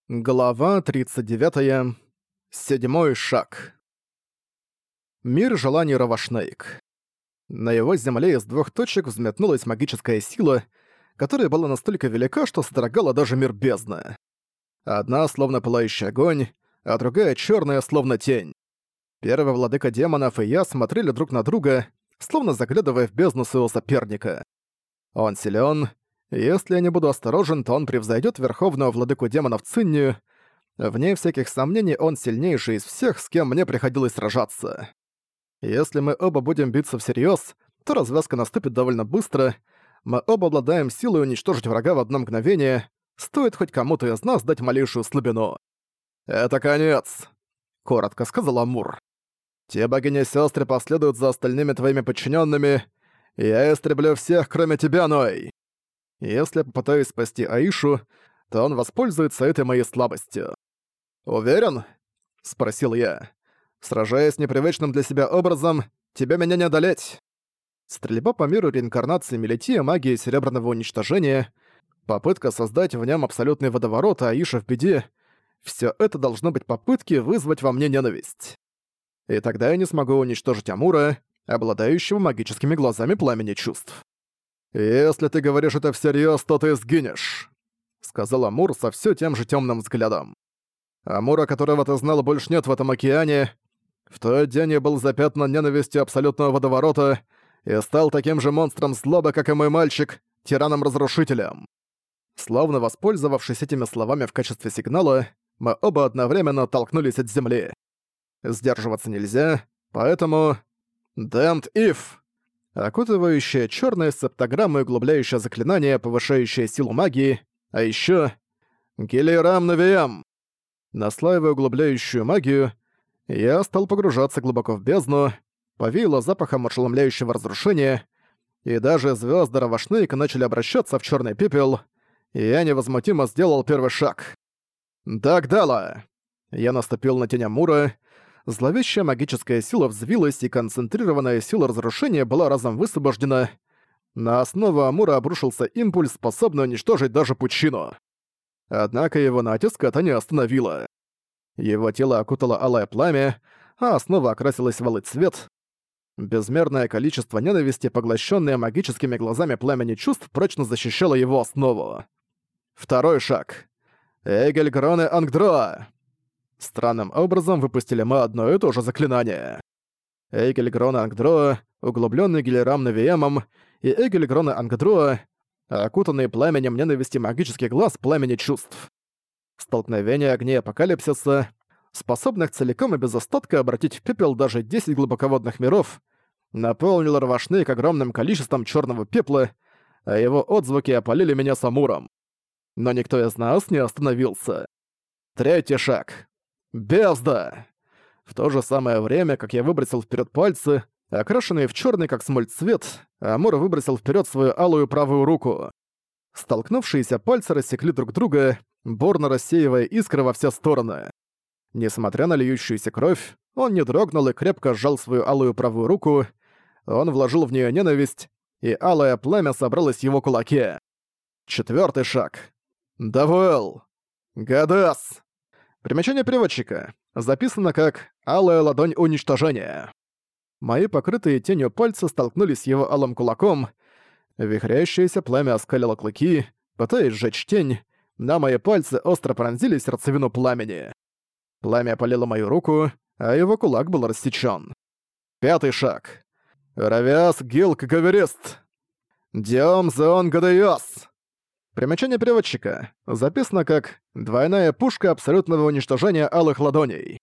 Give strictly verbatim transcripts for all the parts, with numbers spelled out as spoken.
Глава тридцать девятая. Седьмой шаг. Мир желаний Равашнейк. На его земле из двух точек взметнулась магическая сила, которая была настолько велика, что содрогала даже мир бездны. Одна словно пылающий огонь, а другая черная словно тень. Первый владыка демонов и я смотрели друг на друга, словно заглядывая в бездну своего соперника. Он силен. Если я не буду осторожен, то он превзойдет верховного владыку демонов Циннию. Вне всяких сомнений, он сильнейший из всех, с кем мне приходилось сражаться. Если мы оба будем биться всерьез, то развязка наступит довольно быстро. Мы оба обладаем силой уничтожить врага в одно мгновение. Стоит хоть кому-то из нас дать малейшую слабину. «Это конец», — коротко сказал Амур. «Те богини-сёстры последуют за остальными твоими подчиненными. Я истреблю всех, кроме тебя, Ной. Если я попытаюсь спасти Аишу, то он воспользуется этой моей слабостью». «Уверен?» — спросил я. «Сражаясь непривычным для себя образом, тебе меня не одолеть». Стрельба по миру реинкарнации Мелития магии серебряного уничтожения, попытка создать в нем абсолютный водоворот, а Аиша в беде — всё это должно быть попытки вызвать во мне ненависть. И тогда я не смогу уничтожить Амура, обладающего магическими глазами пламени чувств. «Если ты говоришь это всерьёз, то ты сгинешь», — сказал Амур со всё тем же тёмным взглядом. «Амура, которого ты знал, больше нет в этом океане. В тот день я был запятнан ненавистью абсолютного водоворота и стал таким же монстром злобы, как и мой мальчик, тираном-разрушителем». Словно воспользовавшись этими словами в качестве сигнала, мы оба одновременно оттолкнулись от земли. Сдерживаться нельзя, поэтому... «Damned if!» Окутывающее чёрное септограммы и углубляющее заклинание, повышающее силу магии, а ещё Гелиерам Навиам. Наслаивая углубляющую магию, я стал погружаться глубоко в бездну, повеяло запахом ошеломляющего разрушения, и даже звёзды Равашнейка начали обращаться в чёрный пепел, и я невозмутимо сделал первый шаг. «Дагдала!» Я наступил на тень Амура. Зловещая магическая сила взвилась, и концентрированная сила разрушения была разом высвобождена. На основу Амура обрушился импульс, способный уничтожить даже пучину. Однако его натиск это не остановило. Его тело окутало алое пламя, а основа окрасилась в алый цвет. Безмерное количество ненависти, поглощенное магическими глазами пламени чувств, прочно защищало его основу. Второй шаг. Эгельгроне Ангдроа. Странным образом выпустили мы одно и то же заклинание. Эгельгрона Ангдроа, углублённый Гелиерам Навиэмом, и Эгельгрона Ангдроа, окутанные пламенем ненависти магических глаз пламени чувств. Столкновение огней апокалипсиса, способных целиком и без остатка обратить в пепел даже десять глубоководных миров, наполнило Равашнейк огромным количеством чёрного пепла, а его отзвуки опалили меня с Амуром. Но никто из нас не остановился. Третий шаг. Бездна! В то же самое время, как я выбросил вперед пальцы, окрашенные в черный как смоль цвет, Амур выбросил вперед свою алую правую руку. Столкнувшиеся пальцы рассекли друг друга, бурно рассеивая искры во все стороны. Несмотря на льющуюся кровь, он не дрогнул и крепко сжал свою алую правую руку. Он вложил в нее ненависть, и алое пламя собралось в его кулаке. Четвертый шаг. Давуэл! Гадас! Примечание переводчика. Записано как «Алая ладонь уничтожения». Мои покрытые тенью пальцы столкнулись с его алым кулаком. Вихрящееся пламя оскалило клыки, пытаясь сжечь тень, но мои пальцы остро пронзили сердцевину пламени. Пламя опалило мою руку, а его кулак был рассечён. Пятый шаг. Равиас Гилк Гаверист. Диом Зеон Гадеос. Примечание переводчика. Записано как «Двойная пушка абсолютного уничтожения алых ладоней».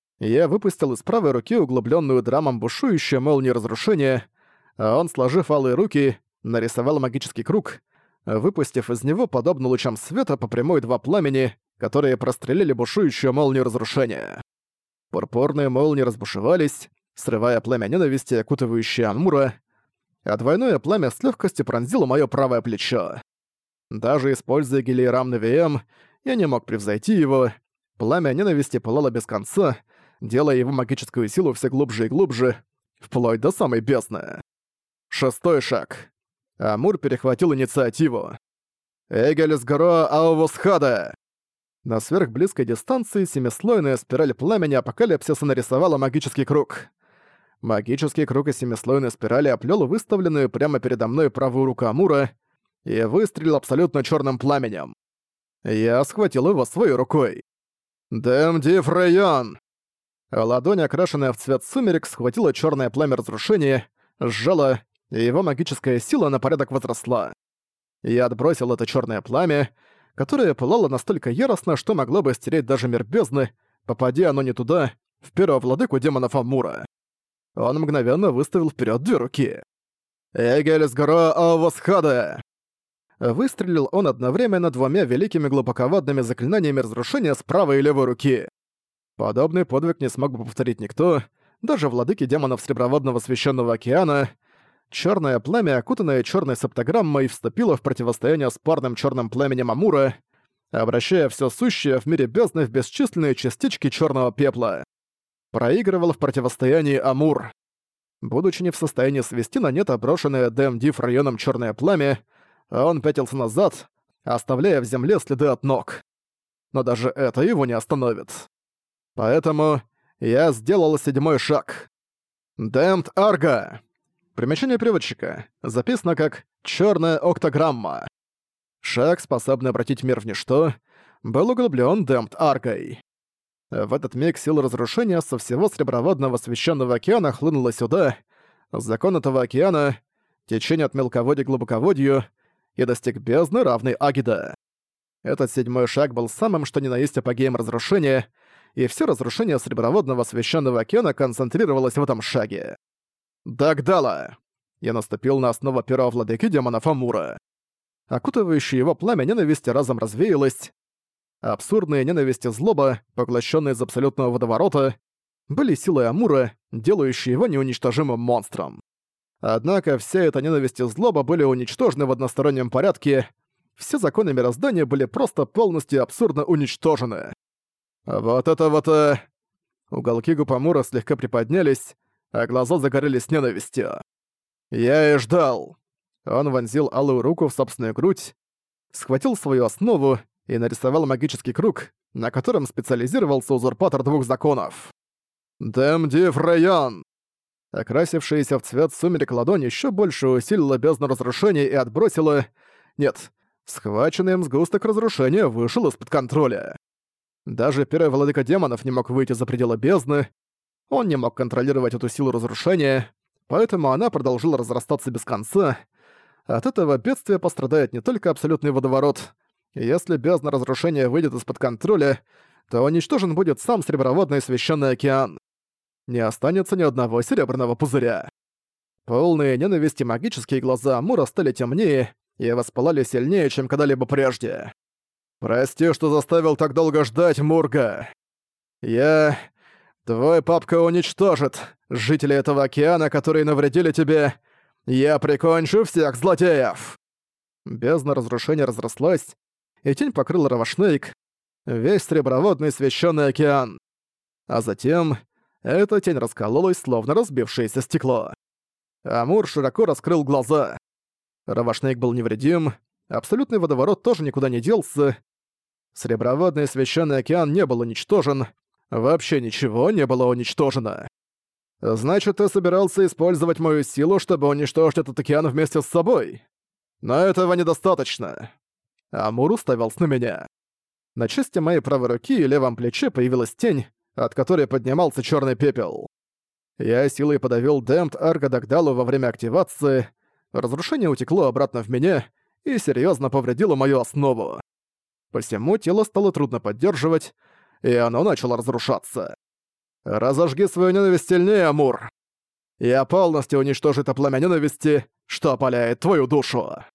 Я выпустил из правой руки углублённую драмом бушующую молнию разрушения, а он, сложив алые руки, нарисовал магический круг, выпустив из него, подобно лучам света, по прямой два пламени, которые прострелили бушующую молнию разрушения. Пурпурные молнии разбушевались, срывая пламя ненависти, окутывающее Амура, а двойное пламя с лёгкостью пронзило моё правое плечо. Даже используя Гелиерам Навиэм, я не мог превзойти его. Пламя ненависти пылало без конца, делая его магическую силу все глубже и глубже, вплоть до самой бездны. Шестой шаг. Амур перехватил инициативу. «Эгель с Горо Аувусхада!» На сверхблизкой дистанции семислойная спираль пламени апокалипсиса нарисовала магический круг. Магический круг из семислойной спирали оплёл выставленную прямо передо мной правую руку Амура и выстрелил абсолютно чёрным пламенем. Я схватил его своей рукой. «Дэмдив район!» Ладонь, окрашенная в цвет сумерек, схватила чёрное пламя разрушения, сжала, и его магическая сила на порядок возросла. Я отбросил это чёрное пламя, которое пылало настолько яростно, что могло бы стереть даже мир бездны, попадя оно не туда, в первого владыку демонов Амура. Он мгновенно выставил вперед две руки. «Эгельсгора Авасхада!» Выстрелил он одновременно двумя великими глубоководными заклинаниями разрушения с правой и левой руки. Подобный подвиг не смог бы повторить никто, даже владыки демонов Среброводного Священного Океана. Чёрное пламя, окутанное чёрной септограммой, вступило в противостояние с парным чёрным пламенем Амура, обращая всё сущее в мире бездны в бесчисленные частички чёрного пепла. Проигрывал в противостоянии Амур. Будучи не в состоянии свести на нет оброшенное ДМД районом чёрное пламя, он пятился назад, оставляя в земле следы от ног. Но даже это его не остановит. Поэтому я сделал седьмой шаг. Дэмд Арга. Примечание переводчика. Записано как «чёрная октограмма». Шаг, способный обратить мир в ничто, был углублен Дэмд Аргой. В этот миг сила разрушения со всего Среброводного Священного Океана хлынула сюда, закон этого океана, течение от мелководья к глубоководью, и достиг бездны, равной Агида. Этот седьмой шаг был самым что ни на есть апогеем разрушения, и все разрушение Среброводного Священного Океана концентрировалось в этом шаге. Дагдала! Я наступил на основу первого владыки демонов Амура. Окутывающее его пламя ненависти разом развеялось. Абсурдные ненависть и злоба, поглощенные из абсолютного водоворота, были силой Амура, делающие его неуничтожимым монстром. Однако вся эта ненависть и злоба были уничтожены в одностороннем порядке, все законы мироздания были просто полностью и абсурдно уничтожены. Вот это вот... Э... Уголки губ Амура слегка приподнялись, а глаза загорелись ненавистью. Я и ждал. Он вонзил алую руку в собственную грудь, схватил свою основу и нарисовал магический круг, на котором специализировался узурпатор двух законов. Дэмдив район! Окрасившаяся в цвет сумерек ладонь ещё больше усилила бездну разрушения и отбросила... Нет, схваченный им сгусток разрушения вышел из-под контроля. Даже первый владыка демонов не мог выйти за пределы бездны, он не мог контролировать эту силу разрушения, поэтому она продолжила разрастаться без конца. От этого бедствия пострадает не только абсолютный водоворот. Если бездна разрушения выйдет из-под контроля, то уничтожен будет сам Среброводный Священный Океан. Не останется ни одного серебряного пузыря. Полные ненависти магические глаза Амура стали темнее и воспылали сильнее, чем когда-либо прежде. «Прости, что заставил так долго ждать, Мурга. Я... Твой папка уничтожит жителей этого океана, которые навредили тебе. Я прикончу всех злодеев!» Бездна разрушения разрослась, и тень покрыла Равашнейк, весь Среброводный Священный Океан. А затем эта тень раскололась, словно разбившееся стекло. Амур широко раскрыл глаза. Равашнейк был невредим, абсолютный водоворот тоже никуда не делся. Среброводный Священный Океан не был уничтожен, вообще ничего не было уничтожено. Значит, ты собирался использовать мою силу, чтобы уничтожить этот океан вместе с собой? Но этого недостаточно. Амур уставился на меня. На части моей правой руки и левом плече появилась тень, от которой поднимался черный пепел. Я силой подавил Дэмд Арга Дагдалу во время активации, разрушение утекло обратно в меня и серьезно повредило мою основу. Посему тело стало трудно поддерживать, и оно начало разрушаться. «Разожги свою ненависть сильнее, Амур! Я полностью уничтожу это пламя ненависти, что опаляет твою душу!»